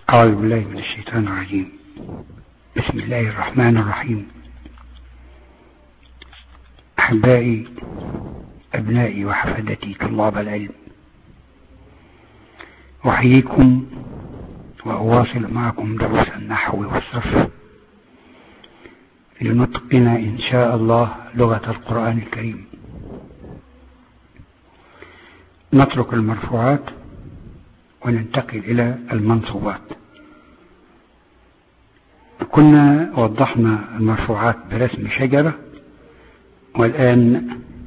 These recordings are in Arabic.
أعوذ بالله من الشيطان الرجيم. بسم الله الرحمن الرحيم. أحبائي أبنائي وحفدتي طلاب العلم، أحييكم وأواصل معكم دروس النحو والصرف لنتقن إن شاء الله لغة القرآن الكريم. نترك المرفوعات وننتقل إلى المنصوبات. كنا وضحنا المرفوعات برسم شجرة، والآن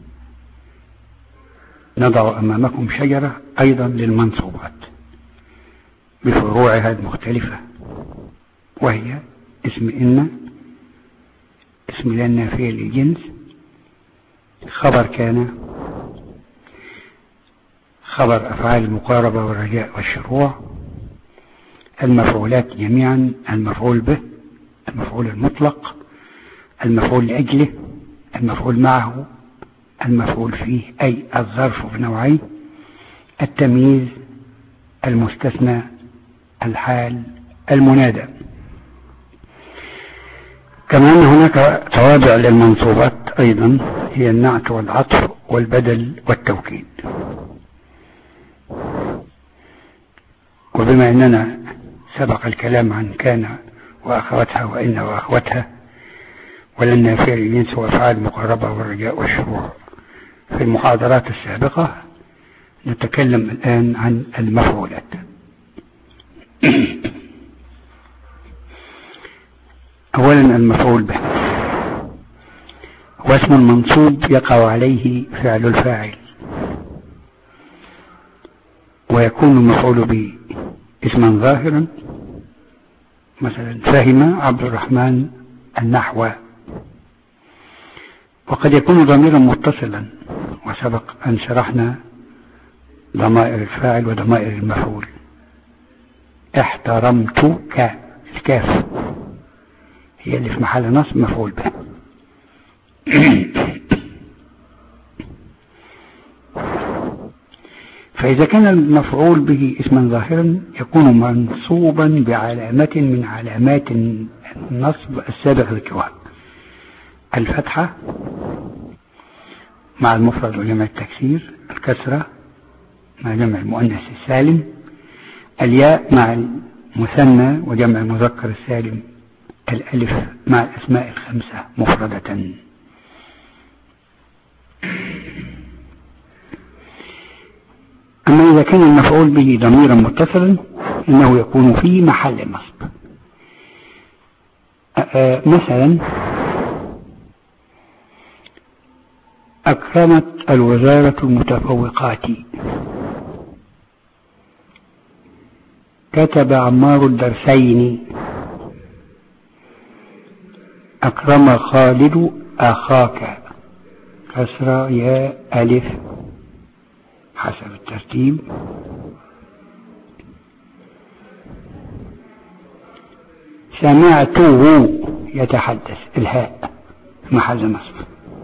نضع أمامكم شجرة أيضا للمنصوبات بفروعها المختلفة، وهي اسم إن، اسم لا النافية للجنس، خبر كان، خبر أفعال المقاربة والرجاء والشروع، المفعولات جميعا، المفعول به، المفعول المطلق، المفعول لأجله، المفعول معه، المفعول فيه أي الظرف بنوعين، التمييز، المستثنى، الحال، المنادى. كمان هناك توابع للمنصوبات أيضا، هي النعت والعطف والبدل والتوكيد. وبما أننا سبق الكلام عن كان وأخواتها وإن وأخواتها ولن نافية للجنس وأفعال المقاربة والرجاء والشروع في المحاضرات السابقة، نتكلم الآن عن المفعولات. أولا المفعول به هو اسم منصوب يقع عليه فعل الفاعل، ويكون المفعول به اسما ظاهرا، مثلا فهم عبد الرحمن النحو، وقد يكون ضميرا متصلا، وسبق أن شرحنا ضمائر الفاعل وضمائر المفعول. احترمتك، الكاف هي اللي في محل نصب مفعول به. فإذا كان المفعول به اسما ظاهرا يكون منصوبا بعلامة من علامات النصب السابق ذكرها: الفتحة مع المفرد وجمع التكسير، الكسرة مع جمع المؤنث السالم، الياء مع المثنى وجمع المذكر السالم، الألف مع الأسماء الخمسة مفردة. أما إذا كان المفعول به ضميرا متصلا إنه يكون في محل نصب. مثلا أكرمت الوزارة المتفوقات، كتب عمار الدرسين، أكرم خالد أخاك، كسرة ياء ألف حسب الترتيب. سمعته يتحدث، الهاء محل نصب.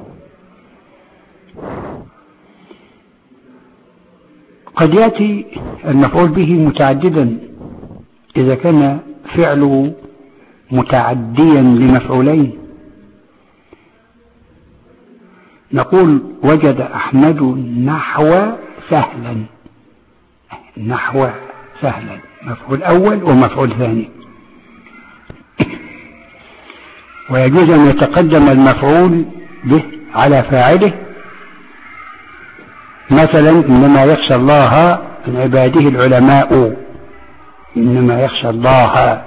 قد يأتي المفعول به متعددا إذا كان فعله متعديا لمفعولين. نقول وجد أحمد نحو سهلا، نحو سهلا مفعول أول ومفعول ثاني. ويجوز أن يتقدم المفعول به على فاعله، مثلا إنما يخشى الله من عباده العلماء، إنما يخشى الله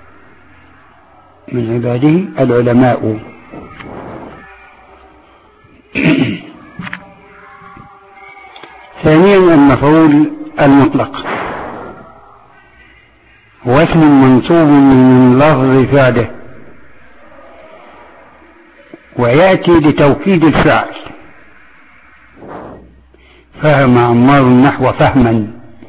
من عباده العلماء. ثانيا المفعول المطلق هو اسم منصوب من لفظ فعله، ويأتي لتوكيد الفعل: فهم عمار النحو فهما،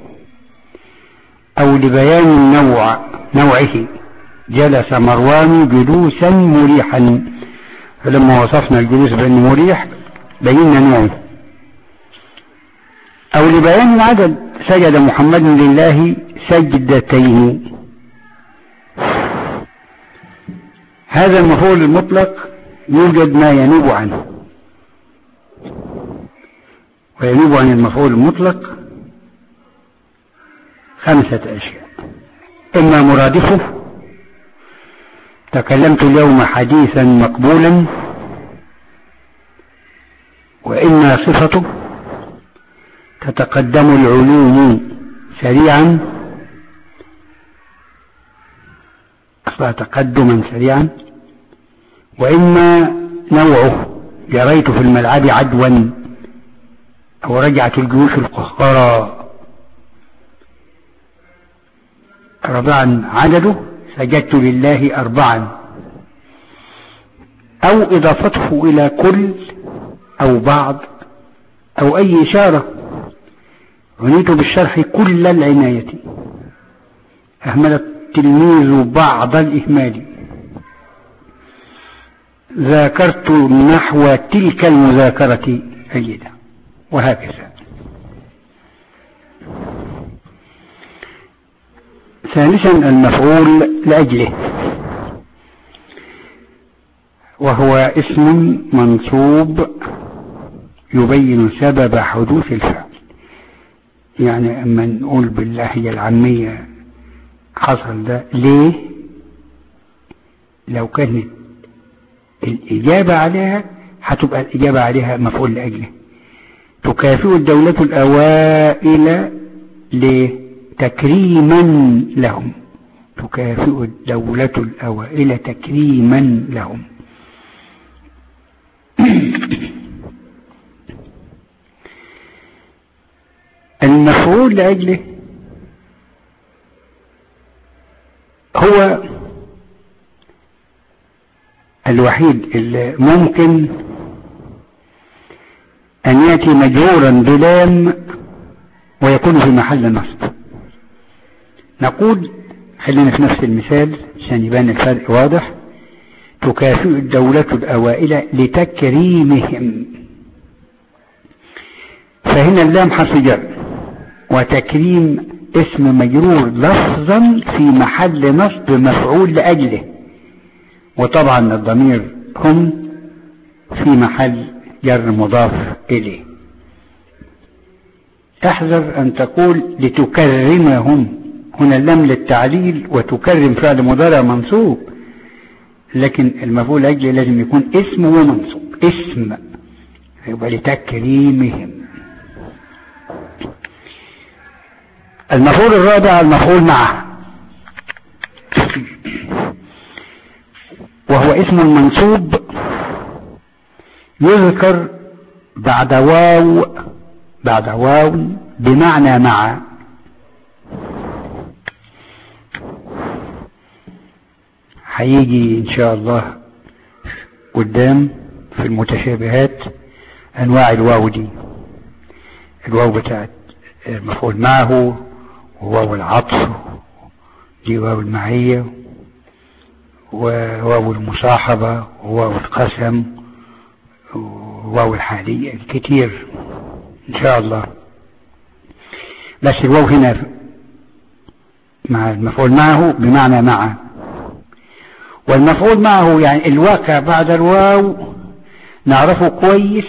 أو لبيان نوعه: جلس مروان جلوسا مريحا، فلما وصفنا الجلوس بأنه مريح بينا نوعه. أو لبيان العدد: سجد محمد لله سجدتين، هذا المفعول المطلق يوجد ما ينوب عنه، وينوب عن المفعول المطلق 5 أشياء: إما مرادفه، تكلمت اليوم حديثا مقبولا، وإما صفته، تتقدم العلوم سريعا، أصبح تقدما سريعا، وإما نوعه، جريت في الملعب عدوا، أو رجعت الجيوش القهقرى. 4 عدده، سجدت لله 4، أو إضافته إلى كل أو بعض أو أي إشارة. عنيت بالشرح كل العناية، أهمل التلميذ بعض الإهمال، ذاكرت نحو تلك المذاكرة جيدة، وهكذا. ثالثا المفعول لأجله، وهو اسم منصوب يبين سبب حدوث الفعل. يعني اما نقول باللهجة العامية حصل ده ليه، لو كانت الإجابة عليها هتبقى الإجابة عليها مفعول لأجله. تكافئ الدولة الأوائل تكريما لهم، تكافئ الدولة الأوائل تكريما لهم. المفعول لأجله هو الوحيد اللي ممكن أن يأتي مجرورا بلام ويكون في محل نصب. نقول خلينا في نفس المثال عشان يبان الفرق واضح: تكافئ الدولة الأوائل لتكريمهم. فهنا اللام حرف جر، وتكريم اسم مجرور لفظا في محل نصب مفعول لأجله، وطبعا الضمير هم في محل جر مضاف إليه. احذر أن تقول لتكرمهم، هنا اللام للتعليل، وتكرم فعل مضارع منصوب، لكن المفعول لأجله لازم يكون اسم ومنصوب، اسم، يبقى لتكريمهم. المفعول الرابع المفعول معه، وهو اسم منصوب يذكر بعد واو بمعنى مع. هيجي ان شاء الله قدام في المتشابهات انواع الواو دي، الواو بتاعت المفعول معه، وواو العطف، دي واو المعية، وواو المصاحبة، وواو القسم، وواو الحالية، كتير ان شاء الله. بس الواو هنا مع المفعول معه بمعنى مع، والمفعول معه يعني الواقع بعد الواو نعرفه كويس.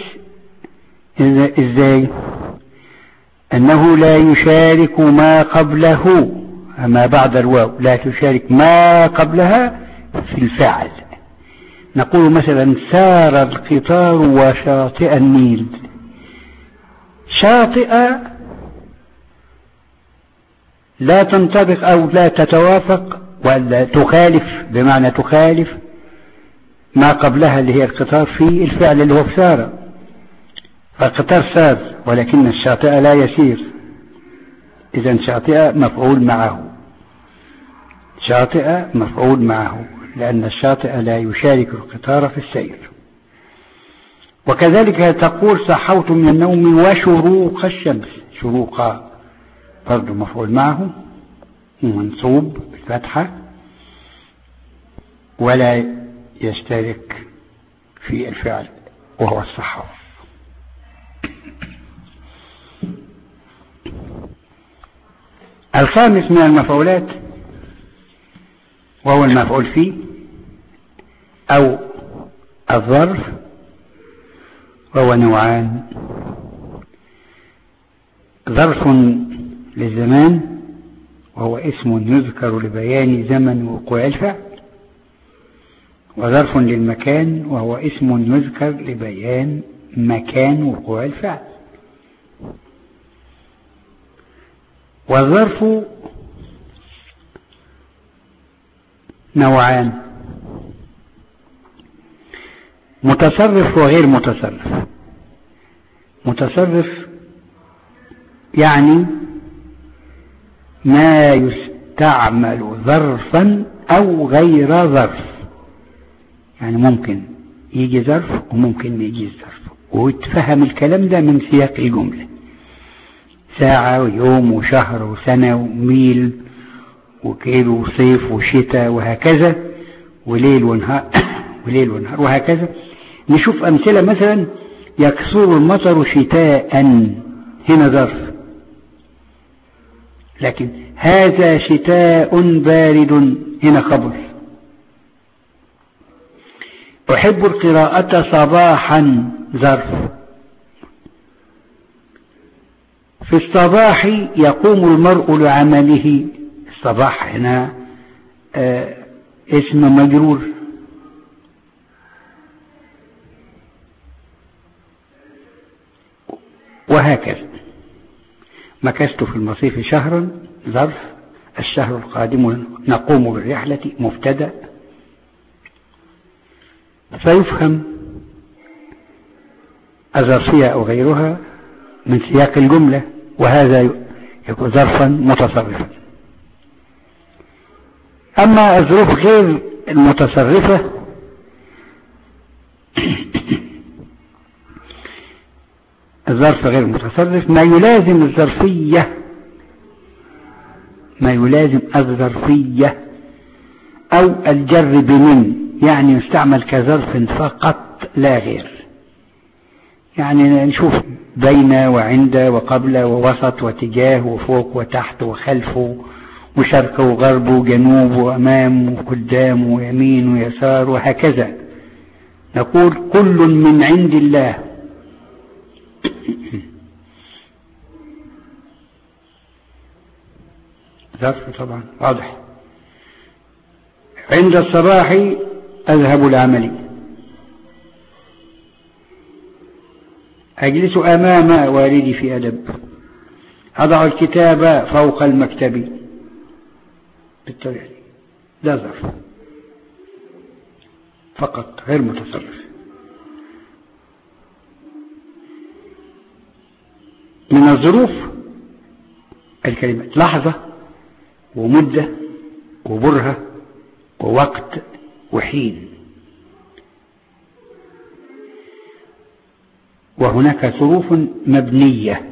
ازاي؟ انه لا يشارك ما قبله، ما بعد الواو لا تشارك ما قبلها في الفعل. نقول مثلا سار القطار وشاطئ النيل. شاطئ لا تنطبق او لا تتوافق ولا تخالف، بمعنى تخالف ما قبلها اللي هي القطار في الفعل اللي هو سار. فالقطار سار ولكن الشاطئ لا يسير، اذا شاطئ مفعول معه، شاطئ مفعول معه، لأن الشاطئ لا يشارك القطار في السير. وكذلك تقول صحوت من النوم وشروق الشمس، شروقا برضو مفعول معه منصوب بالفتحة ولا يشترك في الفعل وهو الصحو. الخامس من المفعولات وهو المفعول فيه، أو الظرف، وهو نوعان: ظرف للزمان وهو اسم يذكر لبيان زمن وقوع الفعل، وظرف للمكان وهو اسم يذكر لبيان مكان وقوع الفعل. والظرف نوعان: متصرف وغير متصرف. متصرف يعني ما يستعمل ظرفا أو غير ظرف، يعني ممكن يجي ظرف وممكن ما يجي ظرف، ويتفهم الكلام ده من سياق الجملة: ساعة ويوم وشهر وسنة وميل وكيلو وصيف وشتاء وهكذا، وليل ونهار وليل ونهار وهكذا. نشوف أمثلة: مثلا يكثر المطر شتاء، هنا ظرف، لكن هذا شتاء بارد، هنا خبر. أحب القراءة صباحا، ظرف. في الصباح يقوم المرء لعمله، الصباح هنا اسم مجرور. وهكذا. مكثت في المصيف شهرا، ظرف. الشهر القادم نقوم بالرحلة، مبتدأ. فيفهم الظرفية أو غيرها من سياق الجملة، وهذا يكون ظرفا متصرفا. أما الظروف غير المتصرفة الظرف غير المتصرف ما يلازم الظرفية، ما يلازم الظرفية أو الجر بمن، يعني يستعمل كظرف فقط لا غير. يعني نشوف بين وعند وقبل ووسط واتجاه وفوق وتحت وخلف وشرق وغرب وجنوب وأمام وقدام ويمين ويسار وهكذا. نقول كل من عند الله. ظرف طبعا واضح. عند الصباح أذهب لعملي، أجلس أمام والدي في أدب، أضع الكتاب فوق المكتب، بالطريقة دي. ده ظرف فقط غير متصرف. من الظروف الكلمات لحظة ومدة وبرهة ووقت وحين. وهناك ظروف مبنية،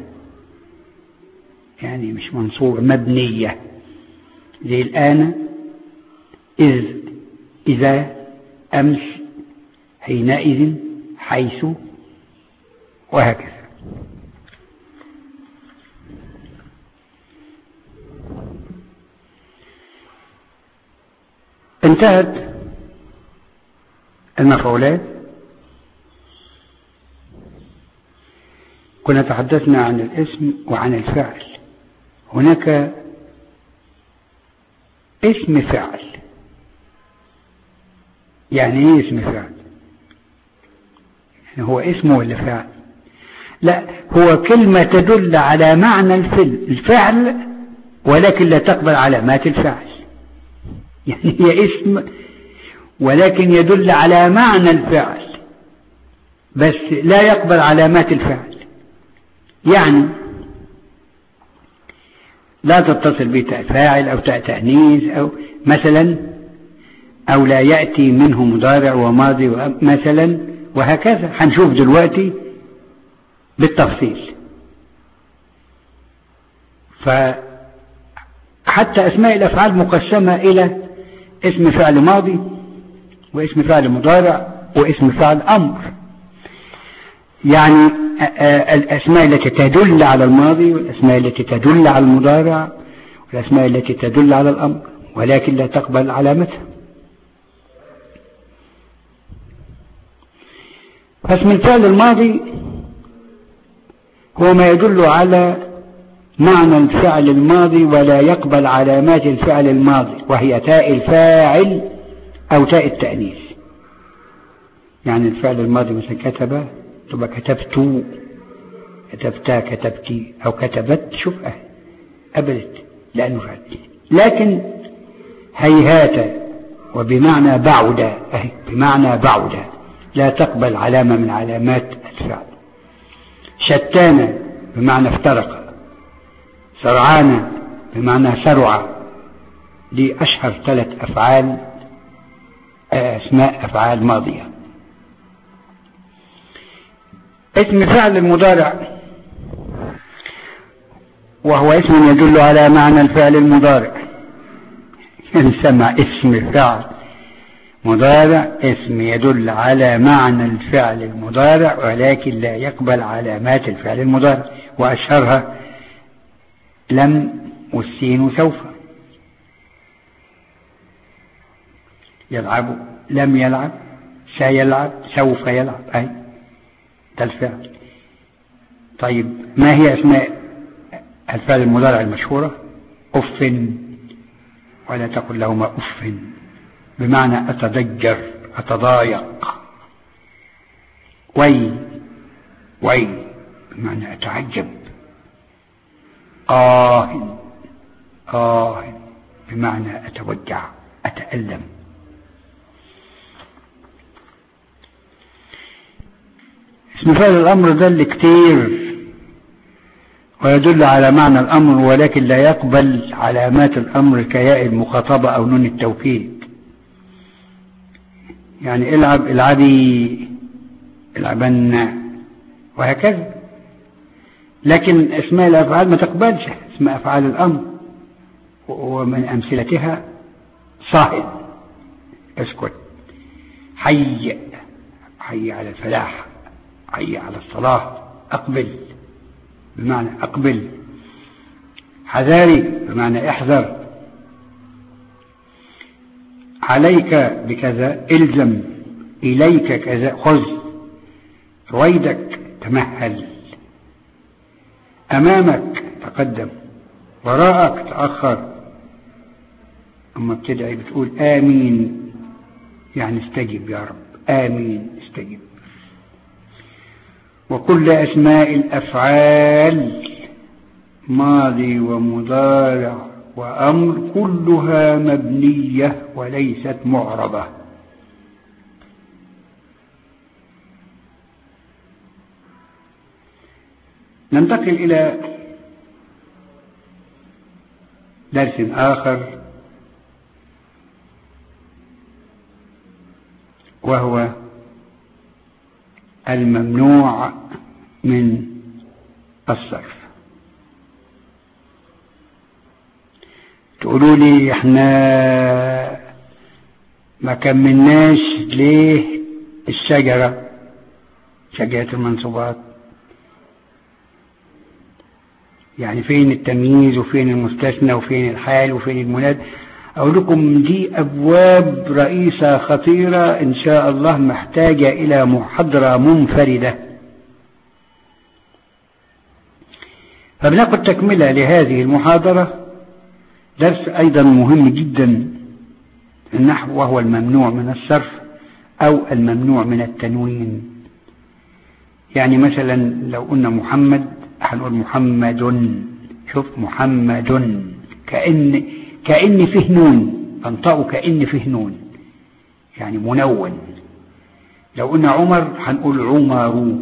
يعني مش منصوبة، مبنية، زي الآن، إذ، إذا، أمس، حينئذ، حيث، وهكذا. انتهت المفعولات. كنا تحدثنا عن الاسم وعن الفعل. هناك اسم فعل. يعني ايه اسم فعل؟ يعني هو اسم ولا فعل؟ لا، هو كلمة تدل على معنى الفعل ولكن لا تقبل علامات الفعل. يعني هي اسم ولكن يدل على معنى الفعل بس لا يقبل علامات الفعل. يعني لا تتصل به فاعل أو تأنيث أو مثلا، أو لا يأتي منه مضارع وماضي مثلا، وهكذا. هنشوف دلوقتي بالتفصيل. فحتى أسماء الأفعال مقسمة إلى اسم فعل ماضي واسم فعل مضارع واسم فعل أمر. يعني الأسماء التي تدل على الماضي والأسماء التي تدل على المضارع والأسماء التي تدل على الأمر ولكن لا تقبل علامتها. فاسم الفعل الماضي هو ما يدل على معنى الفعل الماضي ولا يقبل علامات الفعل الماضي، وهي تاء الفاعل أو تاء التأنيث. يعني الفعل الماضي مثل كتب تبقى كتبت، كتبتا، كتبتي، أو كتبت. شوف قبلت لأنه فعل. لكن هيهات وبمعنى بعد، بمعنى بعد لا تقبل علامة من علامات الفعل. شتان بمعنى افترق، سرعان بمعنى سرع. دي أشهر 3 أفعال أسماء أفعال ماضية. اسم فعل المضارع وهو اسم يدل على معنى الفعل المضارع. نسمع اسم فعل مضارع اسم يدل على معنى الفعل المضارع ولكن لا يقبل علامات الفعل المضارع، وأشهرها لم والسين وسوف. يلعب، لم يلعب، سيلعب، سوف يلعب، أي ده الفعل. طيب ما هي أسماء الفعل المضارع المشهورة؟ أف، ولا تقل لهما أف بمعنى أتضجر، أتضايق. وي، وي بمعنى أتعجب. آه، آه بمعنى أتوجع، أتألم. اسم فعل الأمر دل كتير ويدل على معنى الأمر ولكن لا يقبل علامات الأمر كياء المخاطبة أو نون التوكيد. يعني العب، العبي، العبن، وهكذا. لكن اسماء الأفعال ما تقبلش اسماء أفعال الأمر، ومن أمثلتها صاحب، اسكت، حي، حي على الفلاح، حي على الصلاة، أقبل بمعنى أقبل، حذاري بمعنى احذر، عليك بكذا الزم، إليك كذا خذ، رويدك تمهل، أمامك تقدم، وراءك تأخر. أما بتدعي بتقول آمين، يعني استجب يا رب، آمين استجب. وكل أسماء الأفعال ماضي ومضارع وأمر كلها مبنية وليست معربة. ننتقل إلى درس آخر وهو الممنوع من الصرف. تقولوا لي احنا ما كملناش ليه الشجرة، شجرة المنصوبات؟ يعني فين التمييز وفين المستثنى وفين الحال وفين المناد؟ أقول لكم دي أبواب رئيسة خطيرة إن شاء الله محتاجة إلى محاضرة منفردة. فبناخد تكملة لهذه المحاضرة درس أيضا مهم جدا النحو، وهو الممنوع من الصرف أو الممنوع من التنوين. يعني مثلا لو قلنا محمد هنقول محمد، شوف محمد كأن فيه نون، انطقوا كأن فيه نون يعني منون. لو قلنا عمر هنقول عمر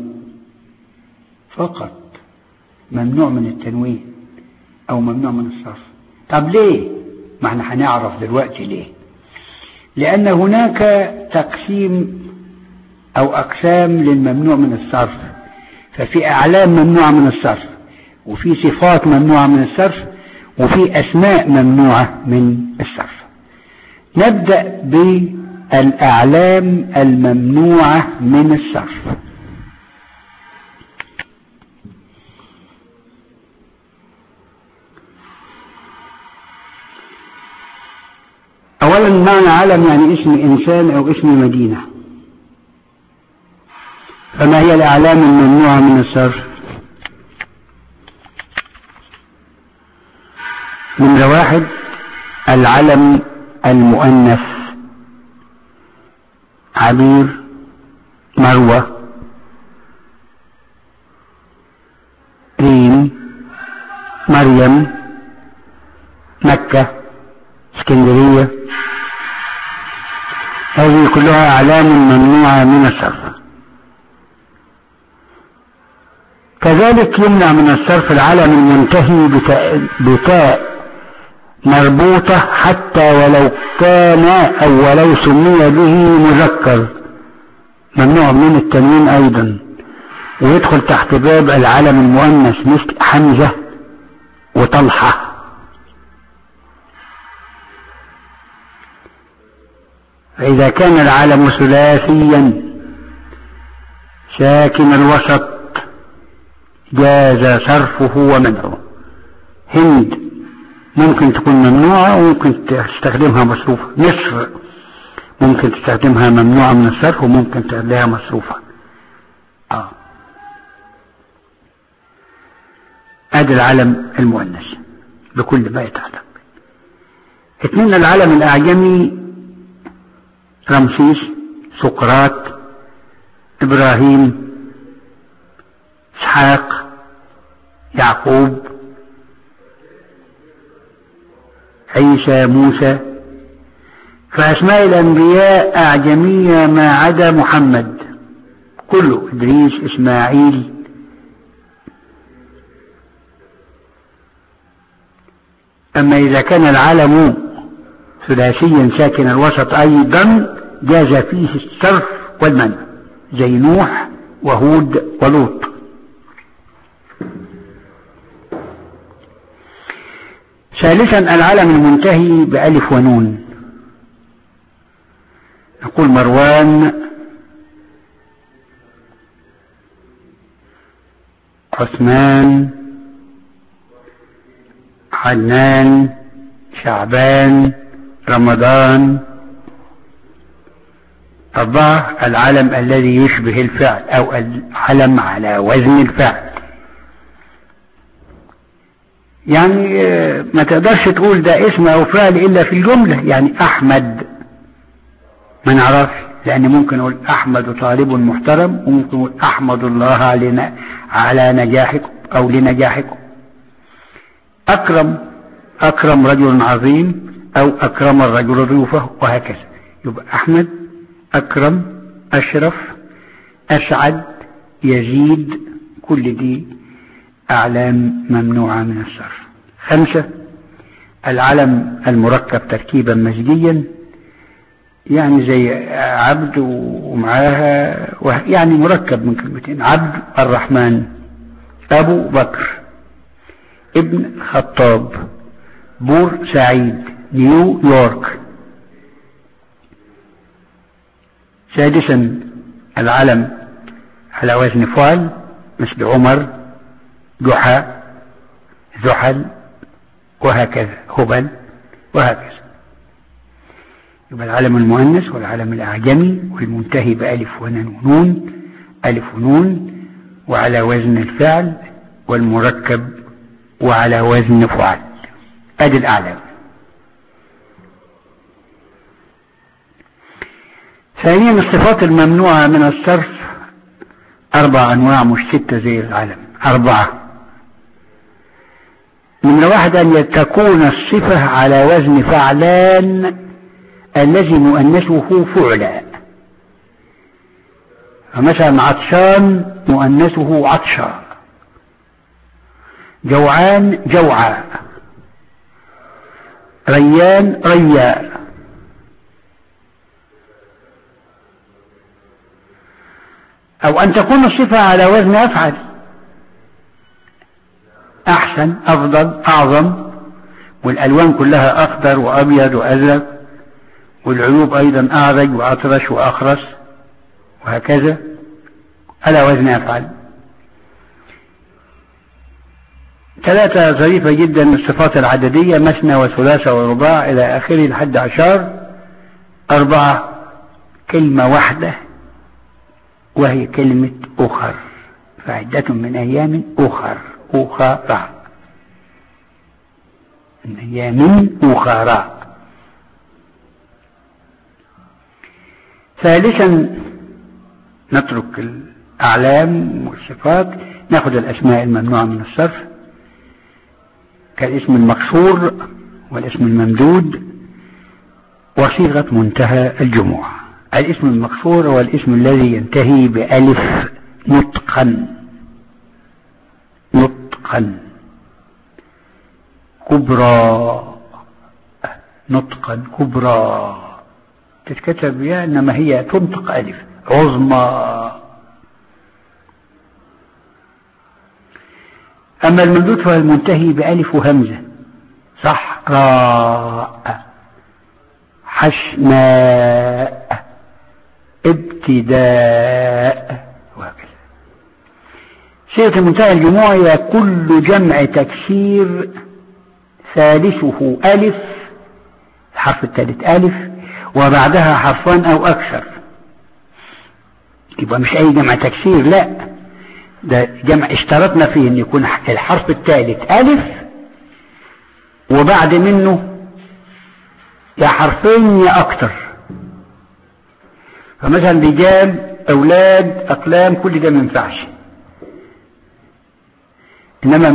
فقط، ممنوع من التنوين أو ممنوع من الصرف. طب ليه؟ ما احنا هنعرف دلوقتي ليه. لأن هناك تقسيم أو أقسام للممنوع من الصرف، ففي أعلام ممنوعة من الصرف، وفي صفات ممنوعة من الصرف، وفي أسماء ممنوعة من الصرف. نبدأ بالأعلام الممنوعة من الصرف. أولا معنى علم يعني اسم إنسان أو اسم مدينة. فما هي الأعلام الممنوعة من الصرف؟ نمرة 1 العلم المؤنث، عبير، مروة، ريم، مريم، مكة، اسكندرية، هذه كلها أعلام ممنوعة من الصرف. كذلك يمنع من الصرف العلم المنتهي بتاء مربوطة حتى ولو كان أو ولو سمي به مذكر، ممنوع من التنوين أيضا، ويدخل تحت باب العلم المؤنث مثل حمزة وطلحة. فإذا كان العلم ثلاثيا ساكن الوسط جاز صرفه ومنعه. هند ممكن تكون ممنوعة وممكن تستخدمها مصروفة، مصر ممكن تستخدمها ممنوعة من الصرف وممكن تخليها مصروفة. ادي العلم المؤنث بكل ما يتعلق. 2 العلم الأعجمي، رمسيس، سقراط، إبراهيم، إسحاق، يعقوب، عيسى، موسى. فأسماء الأنبياء أعجمية ما عدا محمد، كله إدريس، إسماعيل. أما إذا كان العلم ثلاثيا ساكن الوسط أيضا جاز فيه الصرف والمنع، زي نوح وهود ولوط. ثالثا العلم المنتهي بألف ونون، نقول مروان، عثمان، عدنان، شعبان، رمضان. 4 العلم الذي يشبه الفعل أو العلم على وزن الفعل، يعني ما تقدرش تقول ده اسم أو فعل إلا في الجملة. يعني أحمد ما نعرفش، لأن ممكن أقول أحمد طالب محترم، وممكن أقول أحمد الله على نجاحكم أو لنجاحكم. أكرم رجل عظيم، أو أكرم الرجل ضيوفه، وهكذا. يبقى أحمد، أكرم، أشرف، أسعد، يزيد، كل دي أعلام ممنوعة من الصرف. 5 العلم المركب تركيبا مزجيا، يعني زي عبد ومعاها يعني مركب من كلمتين، عبد الرحمن، أبو بكر، ابن خطاب، بور سعيد، نيويورك. 6 العلم على وزن فعل مثل عمر، جحا، زحل، وهكذا، هبل، وهكذا. يبقى العلم المؤنث والعلم الأعجمي والمنتهي بألف ونون، ألف ونون، وعلى وزن الفعل، والمركب وعلى وزن فعل. ادي الأعلام. ثانيا الصفات الممنوعة من الصرف 4 أنواع مش 6 زي العلم، 4. من 1 أن تكون الصفة على وزن فعلان الذي مؤنثه فعلا. فمثلا عطشان مؤنثه عطشا، جوعان جوعا، ريان ريا. أو أن تكون الصفة على وزن أفعل، أحسن، أفضل، أعظم، والألوان كلها أخضر وأبيض وأزرق، والعيوب أيضا أعرج وأطرش وأخرس، وهكذا على وزن أفعل. 3 ظريفة جدا الصفات العددية، مثنى وثلاثة ورباع إلى آخره لحد 10. 4 كلمة واحدة وهي كلمة أخر، فعدة من أيام أخر، أخرى، من أيام أخرى. ثالثا نترك الأعلام والصفات، نأخذ الأسماء الممنوعة من الصرف كالاسم المكسور والاسم الممدود وصيغة منتهى الجموع. الاسم المكسور هو الاسم الذي ينتهي بألف نطقا، نطقا، كبرى، نطقا كبرى تتكتب يا إنما هي تنطق ألف. عظمى. أما الممدود فهو المنتهي بألف وهمزة، صحراء، حسناء، ابتداء، وهكذا. صيغة منتهى الجموع هي كل جمع تكسير ثالثه ألف، الحرف الثالث ألف وبعدها حرفان أو أكثر. يبقى مش أي جمع تكسير، لا، ده جمع اشترطنا فيه أن يكون الحرف الثالث ألف وبعد منه يا حرفين يا أكثر. فمثلا رجال، أولاد، أقلام، كل ده ما ينفعش. إنما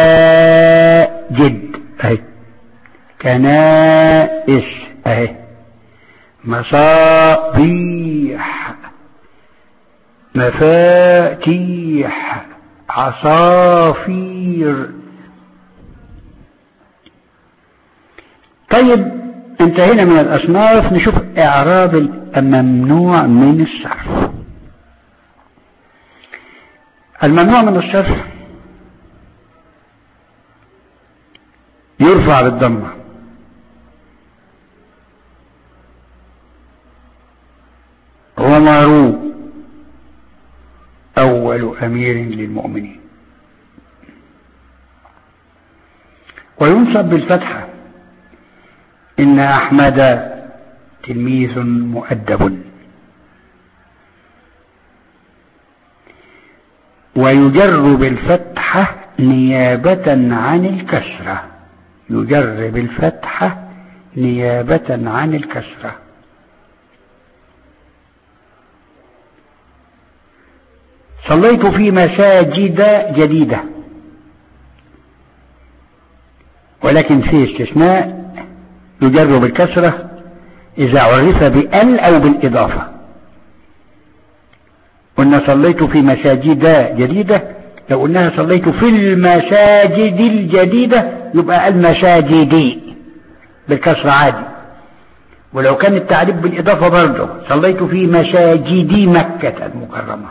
مساجد أهي، كنائس أهي، مصابيح، مفاتيح، عصافير. طيب انتهينا من الأصناف، نشوف إعراب الممنوع من الصرف. الممنوع من الصرف يرفع بالضمة، عمر أول أمير للمؤمنين، وينصب بالفتحة، إن أحمد تلميذ مؤدب، ويجر بالفتحة نيابة عن الكسرة، يجر بالفتحة نيابة عن الكسرة. صليت في مساجد جديدة، ولكن في استثناء، يجر بالكسرة إذا عرف بأل أو بالإضافة. قلنا صليت في مساجد جديدة، لو قلناها صليت في المساجد الجديدة يبقى المساجدي بالكسرة عادي. ولو كان التعريف بالإضافة برضه صليت في مساجد مكة المكرمة.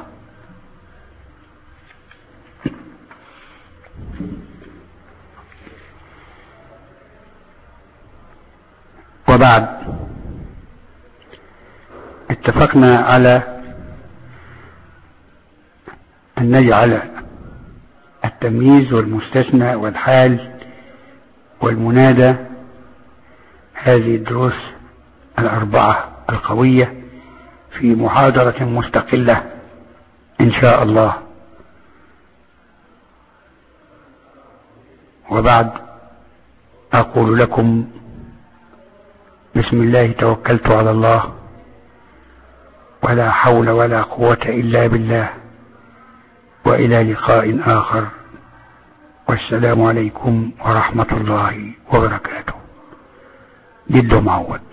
وبعد اتفقنا على أن نجعل التمييز والمستثنى والحال والمنادى هذه الدروس الأربعة القوية في محاضرة مستقلة إن شاء الله. وبعد أقول لكم بسم الله توكلت على الله، ولا حول ولا قوة إلا بالله، وإلى لقاء آخر، والسلام عليكم ورحمة الله وبركاته. جد معود.